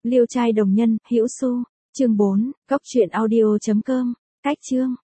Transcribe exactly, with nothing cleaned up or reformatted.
Liêu trai đồng nhân, hữu xu. Chương bốn, cốc truyện audio chấm com. Cách chương.